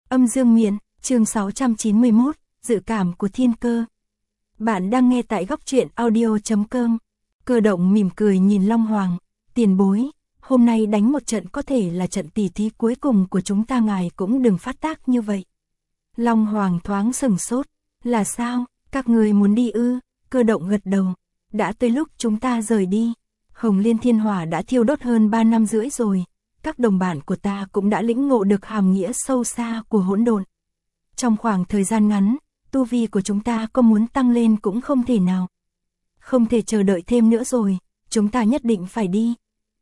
Âm dương miện, chương 691, dự cảm của thiên cơ. Bạn đang nghe tại góc truyện audio.com. Cơ động mỉm cười nhìn Long Hoàng, tiền bối, hôm nay đánh một trận có thể là trận tỉ thí cuối cùng của chúng ta, ngài cũng đừng phát tác như vậy. Long Hoàng thoáng sừng sốt, là sao, các người muốn đi ư? Cơ động gật đầu, đã tới lúc chúng ta rời đi. Hồng Liên Thiên Hỏa đã thiêu đốt hơn 3 năm rưỡi rồi. Các đồng bạn của ta cũng đã lĩnh ngộ được hàm nghĩa sâu xa của hỗn độn. Trong khoảng thời gian ngắn, tu vi của chúng ta có muốn tăng lên cũng không thể nào. Không thể chờ đợi thêm nữa rồi, chúng ta nhất định phải đi.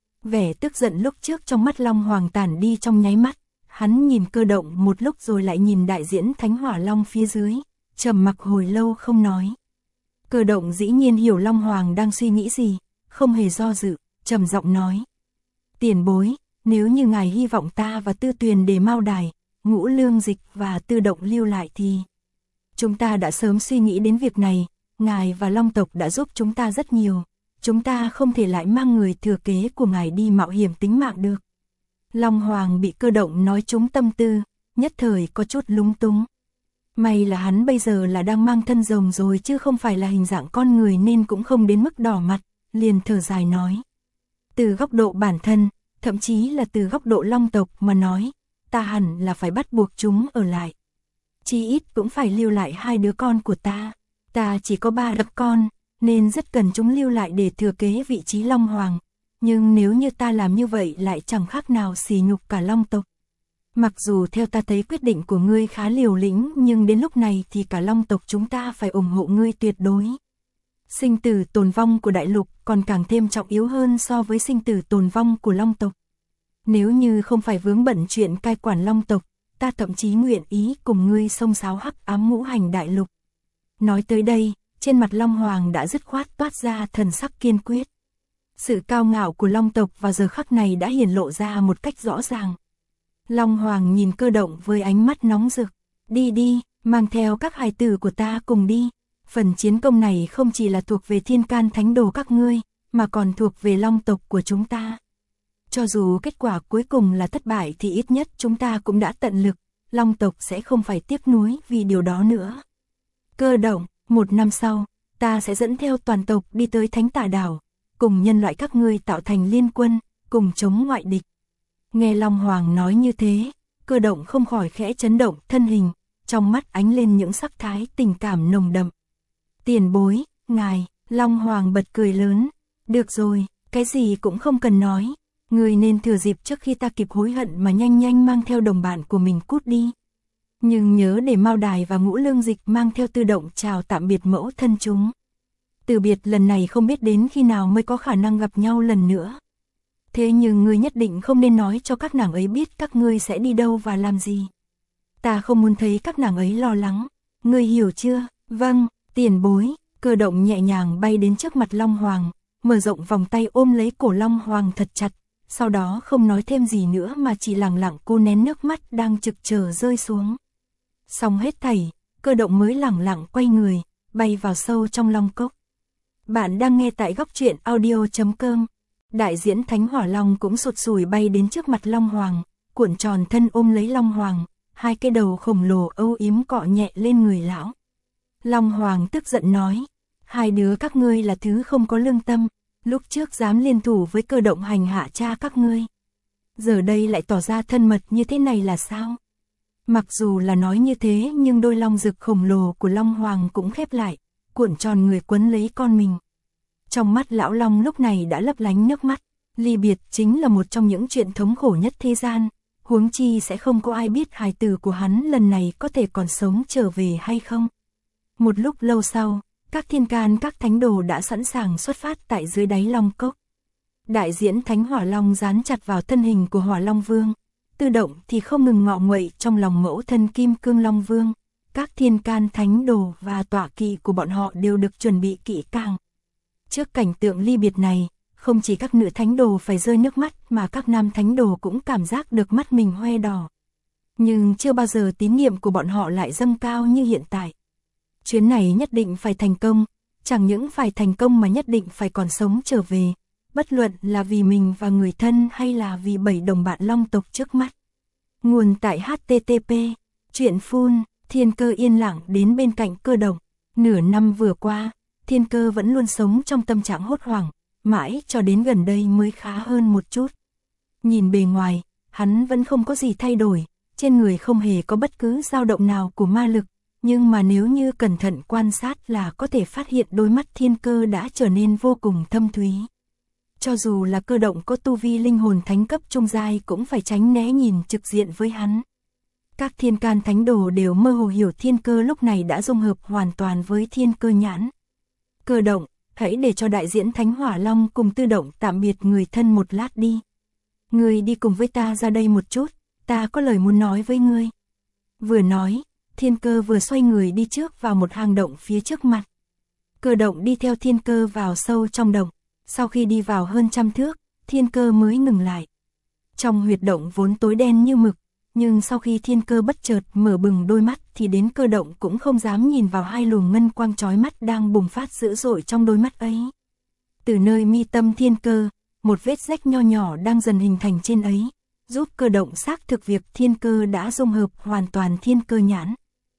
Vẻ tức giận lúc trước trong mắt Long Hoàng tản đi trong nháy mắt, hắn nhìn Cơ động một lúc rồi lại nhìn đại diễn Thánh Hỏa Long phía dưới, trầm mặc hồi lâu không nói. Cơ động dĩ nhiên hiểu Long Hoàng đang suy nghĩ gì, không hề do dự, trầm giọng nói: tiền bối, nếu như ngài hy vọng ta và Tư Tuyền để Mao Đài, Ngũ Lương Dịch và Tư Động lưu lại thì chúng ta đã sớm suy nghĩ đến việc này, ngài và Long tộc đã giúp chúng ta rất nhiều, chúng ta không thể lại mang người thừa kế của ngài đi mạo hiểm tính mạng được. Long Hoàng bị Cơ động nói trúng tâm tư, nhất thời có chút lúng túng. May là hắn bây giờ là đang mang thân rồng rồi chứ không phải là hình dạng con người nên cũng không đến mức đỏ mặt, liền thở dài nói: từ góc độ bản thân, thậm chí là từ góc độ Long tộc mà nói, ta hẳn là phải bắt buộc chúng ở lại. Chí ít cũng phải lưu lại 2 đứa con của ta. Ta chỉ có 3 đứa con, nên rất cần chúng lưu lại để thừa kế vị trí Long Hoàng. Nhưng nếu như ta làm như vậy lại chẳng khác nào sỉ nhục cả Long tộc. Mặc dù theo ta thấy quyết định của ngươi khá liều lĩnh, nhưng đến lúc này thì cả Long tộc chúng ta phải ủng hộ ngươi tuyệt đối. Sinh tử tồn vong của đại lục còn càng thêm trọng yếu hơn so với sinh tử tồn vong của Long tộc. Nếu như không phải vướng bận chuyện cai quản Long tộc, ta thậm chí nguyện ý cùng ngươi xông xáo hắc ám ngũ hành đại lục. Nói tới đây, trên mặt Long Hoàng đã dứt khoát toát ra thần sắc kiên quyết. Sự cao ngạo của Long tộc vào giờ khắc này đã hiển lộ ra một cách rõ ràng. Long Hoàng nhìn Cơ động với ánh mắt nóng rực. Đi đi, mang theo các hài tử của ta cùng đi. Phần chiến công này không chỉ là thuộc về Thiên Can Thánh Đồ các ngươi, mà còn thuộc về Long tộc của chúng ta. Cho dù kết quả cuối cùng là thất bại thì ít nhất chúng ta cũng đã tận lực, Long tộc sẽ không phải tiếc nuối vì điều đó nữa. Cơ động, 1 năm sau, ta sẽ dẫn theo toàn tộc đi tới Thánh Tà Đảo, cùng nhân loại các ngươi tạo thành liên quân, cùng chống ngoại địch. Nghe Long Hoàng nói như thế, Cơ động không khỏi khẽ chấn động thân hình, trong mắt ánh lên những sắc thái tình cảm nồng đậm. Tiền bối, ngài, Long Hoàng bật cười lớn. Được rồi, cái gì cũng không cần nói. Người nên thừa dịp trước khi ta kịp hối hận mà nhanh nhanh mang theo đồng bạn của mình cút đi. Nhưng nhớ để Mao Đài và Ngũ Lương Dịch mang theo Tư Động chào tạm biệt mẫu thân chúng. Từ biệt lần này không biết đến khi nào mới có khả năng gặp nhau lần nữa. Thế nhưng ngươi nhất định không nên nói cho các nàng ấy biết các ngươi sẽ đi đâu và làm gì. Ta không muốn thấy các nàng ấy lo lắng. Ngươi hiểu chưa? Vâng, tiền bối. Cơ động nhẹ nhàng bay đến trước mặt Long Hoàng, mở rộng vòng tay ôm lấy cổ Long Hoàng thật chặt. Sau đó không nói thêm gì nữa mà chỉ lặng lặng cô nén nước mắt đang trực chờ rơi xuống. Xong hết thảy, Cơ động mới lặng lặng quay người, bay vào sâu trong Long cốc. Bạn đang nghe tại góc truyện audio.com. Đại diễn Thánh Hỏa Long cũng sụt sùi bay đến trước mặt Long Hoàng, cuộn tròn thân ôm lấy Long Hoàng, 2 cái đầu khổng lồ âu yếm cọ nhẹ lên người lão. Long Hoàng tức giận nói: 2 đứa các ngươi là thứ không có lương tâm. Lúc trước dám liên thủ với Cơ động hành hạ cha các ngươi, giờ đây lại tỏ ra thân mật như thế này là sao? Mặc dù là nói như thế nhưng đôi long rực khổng lồ của Long Hoàng cũng khép lại, cuộn tròn người quấn lấy con mình. Trong mắt lão Long lúc này đã lấp lánh nước mắt. Ly biệt chính là một trong những chuyện thống khổ nhất thế gian, huống chi sẽ không có ai biết hài tử của hắn lần này có thể còn sống trở về hay không. Một lúc lâu sau, các thiên can các thánh đồ đã sẵn sàng xuất phát tại dưới đáy Long cốc. Đại diễn Thánh Hỏa Long dán chặt vào thân hình của Hỏa Long Vương, Tư Động thì không ngừng ngọ nguậy trong lòng mẫu thân Kim Cương Long Vương. Các thiên can thánh đồ và tọa kỵ của bọn họ đều được chuẩn bị kỹ càng. Trước cảnh tượng ly biệt này, không chỉ các nữ thánh đồ phải rơi nước mắt mà các nam thánh đồ cũng cảm giác được mắt mình hoe đỏ. Nhưng chưa bao giờ tín niệm của bọn họ lại dâng cao như hiện tại. Chuyến này nhất định phải thành công, chẳng những phải thành công mà nhất định phải còn sống trở về, bất luận là vì mình và người thân hay là vì 7 đồng bạn Long tộc trước mắt. Nguồn tại http Chuyện phun, Thiên Cơ yên lặng đến bên cạnh Cơ Động. Nửa năm vừa qua, Thiên Cơ vẫn luôn sống trong tâm trạng hốt hoảng, mãi cho đến gần đây mới khá hơn một chút. Nhìn bề ngoài, hắn vẫn không có gì thay đổi, trên người không hề có bất cứ dao động nào của ma lực, nhưng mà nếu như cẩn thận quan sát là có thể phát hiện đôi mắt Thiên Cơ đã trở nên vô cùng thâm thúy. Cho dù là Cơ Động có tu vi linh hồn thánh cấp trung giai cũng phải tránh né nhìn trực diện với hắn. Các thiên can thánh đồ đều mơ hồ hiểu Thiên Cơ lúc này đã dung hợp hoàn toàn với Thiên Cơ nhãn. Cơ Động, hãy để cho đại diễn Thánh Hỏa Long cùng Tư Động tạm biệt người thân một lát đi. Ngươi đi cùng với ta ra đây một chút, ta có lời muốn nói với ngươi. Vừa nói, Thiên Cơ vừa xoay người đi trước vào một hang động phía trước mặt. Cơ Động đi theo Thiên Cơ vào sâu trong động, sau khi đi vào hơn 100 thước, Thiên Cơ mới ngừng lại. Trong huyệt động vốn tối đen như mực, nhưng sau khi Thiên Cơ bất chợt mở bừng đôi mắt thì đến Cơ Động cũng không dám nhìn vào hai luồng ngân quang chói mắt đang bùng phát dữ dội trong đôi mắt ấy. Từ nơi mi tâm Thiên Cơ, một vết rách nho nhỏ đang dần hình thành trên ấy, giúp Cơ Động xác thực việc Thiên Cơ đã dung hợp hoàn toàn Thiên Cơ nhãn.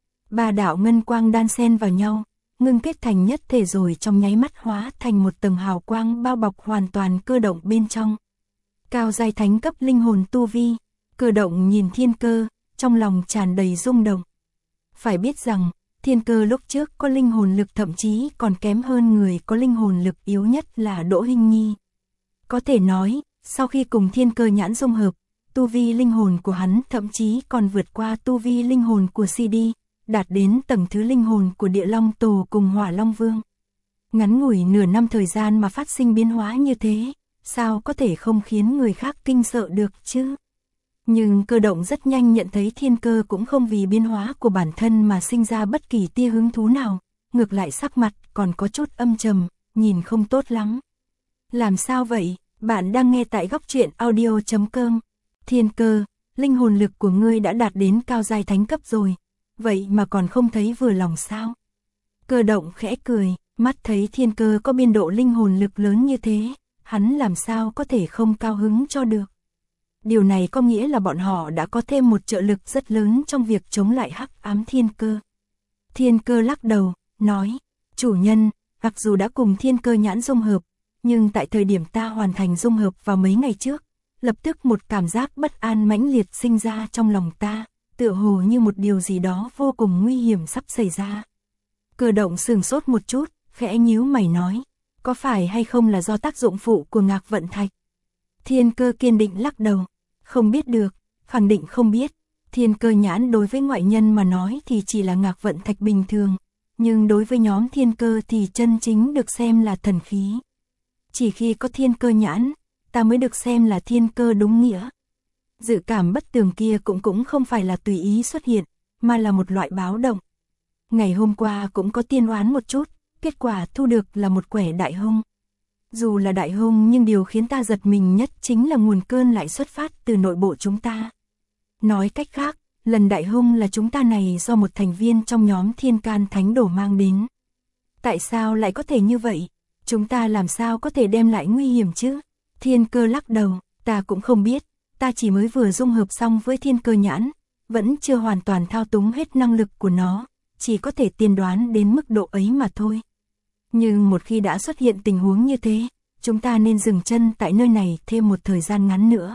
Ba đạo ngân quang đan xen vào nhau, ngưng kết thành nhất thể rồi trong nháy mắt hóa thành một tầng hào quang bao bọc hoàn toàn Cơ Động bên trong. Cao giai thánh cấp linh hồn tu vi, Cơ Động nhìn Thiên Cơ, trong lòng tràn đầy rung động. Phải biết rằng, Thiên Cơ lúc trước có linh hồn lực thậm chí còn kém hơn người có linh hồn lực yếu nhất là Đỗ Hinh Nhi. Có thể nói, sau khi cùng Thiên Cơ nhãn dung hợp, tu vi linh hồn của hắn thậm chí còn vượt qua tu vi linh hồn của CD, đạt đến tầng thứ linh hồn của Địa Long Tổ cùng Hỏa Long Vương. Ngắn ngủi nửa năm thời gian mà phát sinh biến hóa như thế, sao có thể không khiến người khác kinh sợ được chứ? Nhưng Cơ Động rất nhanh nhận thấy Thiên Cơ cũng không vì biến hóa của bản thân mà sinh ra bất kỳ tia hứng thú nào, ngược lại sắc mặt còn có chút âm trầm, nhìn không tốt lắm. Làm sao vậy? Bạn đang nghe tại góc truyện audio.com. Thiên Cơ, linh hồn lực của ngươi đã đạt đến cao giai thánh cấp rồi, vậy mà còn không thấy vừa lòng sao? Cơ Động khẽ cười, mắt thấy Thiên Cơ có biên độ linh hồn lực lớn như thế, hắn làm sao có thể không cao hứng cho được. Điều này có nghĩa là bọn họ đã có thêm một trợ lực rất lớn trong việc chống lại hắc ám Thiên Cơ. Thiên Cơ lắc đầu, nói, chủ nhân, mặc dù đã cùng Thiên Cơ nhãn dung hợp, nhưng tại thời điểm ta hoàn thành dung hợp vào mấy ngày trước, lập tức một cảm giác bất an mãnh liệt sinh ra trong lòng ta, tựa hồ như một điều gì đó vô cùng nguy hiểm sắp xảy ra. Cơ Động sửng sốt một chút, khẽ nhíu mày nói, có phải hay không là do tác dụng phụ của Ngạc Vận Thạch? Thiên Cơ kiên định lắc đầu, không biết được, khẳng định không biết. Thiên Cơ nhãn đối với ngoại nhân mà nói thì chỉ là Ngạc Vận Thạch bình thường, nhưng đối với nhóm Thiên Cơ thì chân chính được xem là thần khí. Chỉ khi có Thiên Cơ nhãn, ta mới được xem là Thiên Cơ đúng nghĩa. Dự cảm bất tường kia cũng không phải là tùy ý xuất hiện, mà là một loại báo động. Ngày hôm qua cũng có tiên oán một chút, kết quả thu được là một quẻ đại hung. Dù là đại hung nhưng điều khiến ta giật mình nhất chính là nguồn cơn lại xuất phát từ nội bộ chúng ta. Nói cách khác, lần đại hung là chúng ta này do một thành viên trong nhóm Thiên Can Thánh Đồ mang đến. Tại sao lại có thể như vậy? Chúng ta làm sao có thể đem lại nguy hiểm chứ? Thiên Cơ lắc đầu, ta cũng không biết, ta chỉ mới vừa dung hợp xong với Thiên Cơ nhãn, vẫn chưa hoàn toàn thao túng hết năng lực của nó, chỉ có thể tiên đoán đến mức độ ấy mà thôi. Nhưng một khi đã xuất hiện tình huống như thế, chúng ta nên dừng chân tại nơi này thêm một thời gian ngắn nữa.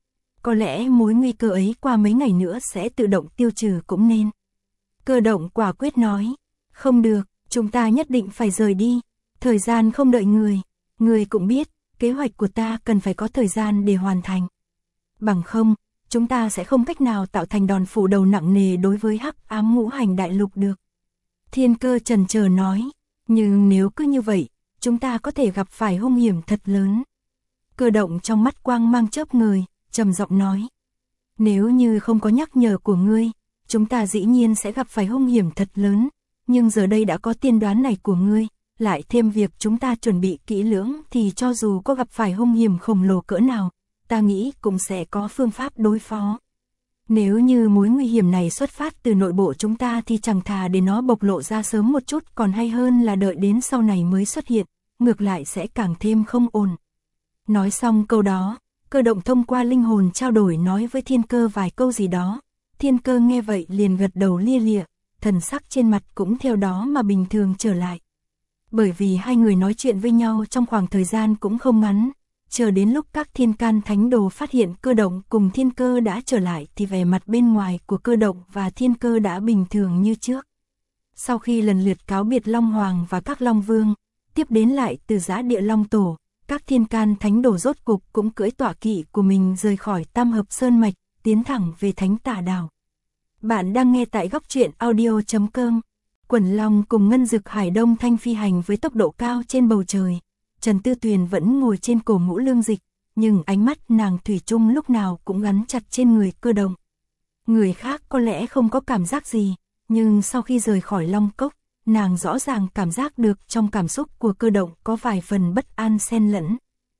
Có lẽ mối nguy cơ ấy qua mấy ngày nữa sẽ tự động tiêu trừ cũng nên. Cơ Động quả quyết nói, không được, chúng ta nhất định phải rời đi, thời gian không đợi người. Người cũng biết, kế hoạch của ta cần phải có thời gian để hoàn thành. Bằng không, chúng ta sẽ không cách nào tạo thành đòn phủ đầu nặng nề đối với hắc ám ngũ hành đại lục được. Thiên Cơ chần chờ nói, nhưng nếu cứ như vậy, chúng ta có thể gặp phải hung hiểm thật lớn. Cơ Động trong mắt quang mang chớp ngời, trầm giọng nói, nếu như không có nhắc nhở của ngươi, chúng ta dĩ nhiên sẽ gặp phải hung hiểm thật lớn, nhưng giờ đây đã có tiên đoán này của ngươi, lại thêm việc chúng ta chuẩn bị kỹ lưỡng thì cho dù có gặp phải hung hiểm khổng lồ cỡ nào, ta nghĩ cũng sẽ có phương pháp đối phó. Nếu như mối nguy hiểm này xuất phát từ nội bộ chúng ta thì chẳng thà để nó bộc lộ ra sớm một chút còn hay hơn là đợi đến sau này mới xuất hiện, ngược lại sẽ càng thêm không ổn. Nói xong câu đó, Cơ Động thông qua linh hồn trao đổi nói với Thiên Cơ vài câu gì đó, Thiên Cơ nghe vậy liền gật đầu lia lịa, thần sắc trên mặt cũng theo đó mà bình thường trở lại. Bởi vì hai người nói chuyện với nhau trong khoảng thời gian cũng không ngắn, chờ đến lúc các thiên can thánh đồ phát hiện Cơ Động cùng Thiên Cơ đã trở lại thì vẻ mặt bên ngoài của Cơ Động và Thiên Cơ đã bình thường như trước. Sau khi lần lượt cáo biệt Long Hoàng và các Long Vương, tiếp đến lại từ Giã Địa Long Tổ, các thiên can thánh đồ rốt cục cũng cưỡi tọa kỵ của mình rời khỏi Tam Hợp Sơn Mạch, tiến thẳng về Thánh Tà Đảo. Bạn đang nghe tại góc truyện audio.com. Quần Long cùng Ngân Dực Hải Đông Thanh phi hành với tốc độ cao trên bầu trời. Trần Tư Tuyền vẫn ngồi trên cổ Ngũ Lương Dịch, nhưng ánh mắt nàng thủy chung lúc nào cũng gắn chặt trên người Cơ Động. Người khác có lẽ không có cảm giác gì, nhưng sau khi rời khỏi Long Cốc, nàng rõ ràng cảm giác được trong cảm xúc của Cơ Động có vài phần bất an xen lẫn.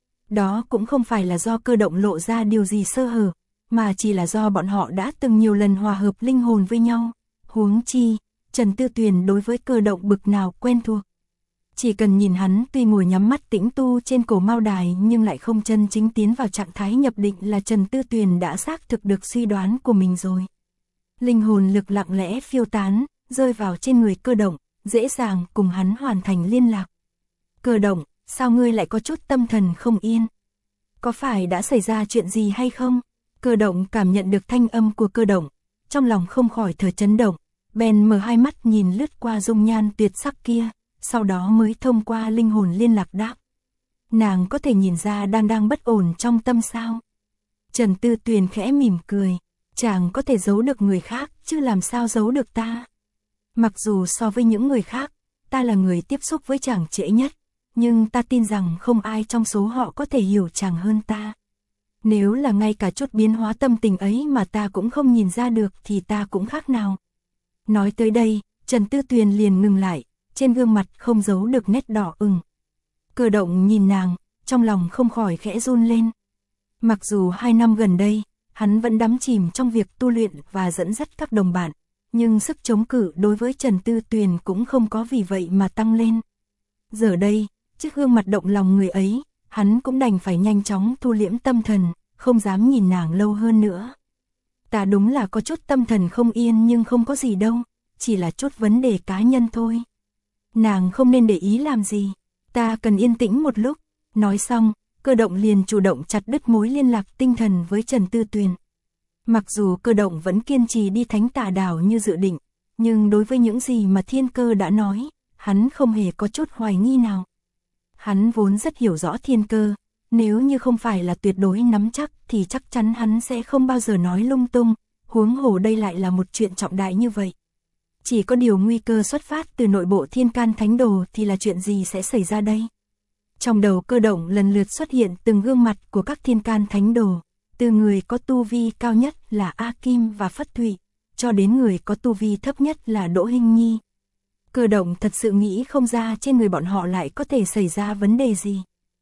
Đó cũng không phải là do Cơ Động lộ ra điều gì sơ hở, mà chỉ là do bọn họ đã từng nhiều lần hòa hợp linh hồn với nhau. Huống chi, Trần Tư Tuyền đối với Cơ Động bực nào quen thuộc. Chỉ cần nhìn hắn tuy ngồi nhắm mắt tĩnh tu trên cổ Mao Đài nhưng lại không chân chính tiến vào trạng thái nhập định là Trần Tư Tuyền đã xác thực được suy đoán của mình rồi. Linh hồn lực lặng lẽ phiêu tán, rơi vào trên người Cơ Động, dễ dàng cùng hắn hoàn thành liên lạc. Cơ Động, sao ngươi lại có chút tâm thần không yên? Có phải đã xảy ra chuyện gì hay không? Cơ Động cảm nhận được thanh âm của Cơ Động, trong lòng không khỏi thở chấn động, bèn mở hai mắt nhìn lướt qua dung nhan tuyệt sắc kia, sau đó mới thông qua linh hồn liên lạc đáp. Nàng có thể nhìn ra đang bất ổn trong tâm sao? Trần Tư Tuyền khẽ mỉm cười, chàng có thể giấu được người khác, chứ làm sao giấu được ta? Mặc dù so với những người khác, ta là người tiếp xúc với chàng trễ nhất, nhưng ta tin rằng không ai trong số họ có thể hiểu chàng hơn ta. Nếu là ngay cả chút biến hóa tâm tình ấy mà ta cũng không nhìn ra được thì ta cũng khác nào. Nói tới đây, Trần Tư Tuyền liền ngừng lại, trên gương mặt không giấu được nét đỏ ửng. Cơ Động nhìn nàng, trong lòng không khỏi khẽ run lên. Mặc dù 2 năm gần đây, hắn vẫn đắm chìm trong việc tu luyện và dẫn dắt các đồng bạn, nhưng sức chống cự đối với Trần Tư Tuyền cũng không có vì vậy mà tăng lên. Giờ đây, trước gương mặt động lòng người ấy, hắn cũng đành phải nhanh chóng thu liễm tâm thần, không dám nhìn nàng lâu hơn nữa. Ta đúng là có chút tâm thần không yên nhưng không có gì đâu, chỉ là chút vấn đề cá nhân thôi. Nàng không nên để ý làm gì, ta cần yên tĩnh một lúc. Nói xong, Cơ Động liền chủ động chặt đứt mối liên lạc tinh thần với Trần Tư Tuyền. Mặc dù Cơ Động vẫn kiên trì đi Thánh Tà Đảo như dự định, nhưng đối với những gì mà Thiên Cơ đã nói, hắn không hề có chút hoài nghi nào. Hắn vốn rất hiểu rõ Thiên Cơ, nếu như không phải là tuyệt đối nắm chắc thì chắc chắn hắn sẽ không bao giờ nói lung tung, huống hồ đây lại là một chuyện trọng đại như vậy. Chỉ có điều nguy cơ xuất phát từ nội bộ Thiên Can Thánh Đồ thì là chuyện gì sẽ xảy ra đây? Trong đầu Cơ Động lần lượt xuất hiện từng gương mặt của các Thiên Can Thánh Đồ, từ người có tu vi cao nhất là A Kim và Phất Thụy, cho đến người có tu vi thấp nhất là Đỗ Hinh Nhi. Cơ Động thật sự nghĩ không ra trên người bọn họ lại có thể xảy ra vấn đề gì.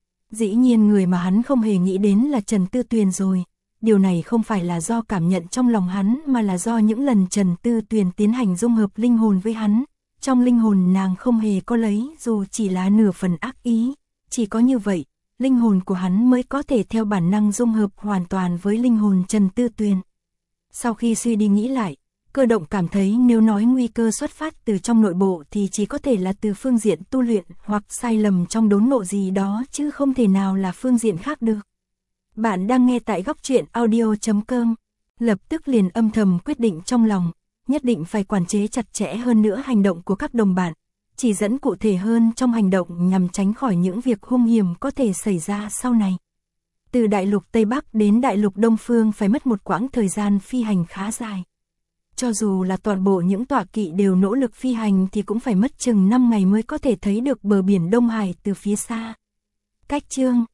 Dĩ nhiên người mà hắn không hề nghĩ đến là Trần Tư Tuyền rồi. Điều này không phải là do cảm nhận trong lòng hắn mà là do những lần Trần Tư Tuyền tiến hành dung hợp linh hồn với hắn. Trong linh hồn nàng không hề có lấy dù chỉ là nửa phần ác ý. Chỉ có như vậy, linh hồn của hắn mới có thể theo bản năng dung hợp hoàn toàn với linh hồn Trần Tư Tuyền. Sau khi suy đi nghĩ lại, Cơ Động cảm thấy nếu nói nguy cơ xuất phát từ trong nội bộ thì chỉ có thể là từ phương diện tu luyện hoặc sai lầm trong đốn ngộ gì đó chứ không thể nào là phương diện khác được. Bạn đang nghe tại góc truyện audio.com. Lập tức liền âm thầm quyết định trong lòng, nhất định phải quản chế chặt chẽ hơn nữa hành động của các đồng bạn, chỉ dẫn cụ thể hơn trong hành động nhằm tránh khỏi những việc hung hiểm có thể xảy ra sau này. Từ đại lục Tây Bắc đến đại lục Đông Phương phải mất một quãng thời gian phi hành khá dài. Cho dù là toàn bộ những tọa kỵ đều nỗ lực phi hành thì cũng phải mất chừng 5 ngày mới có thể thấy được bờ biển Đông Hải từ phía xa. Cách chương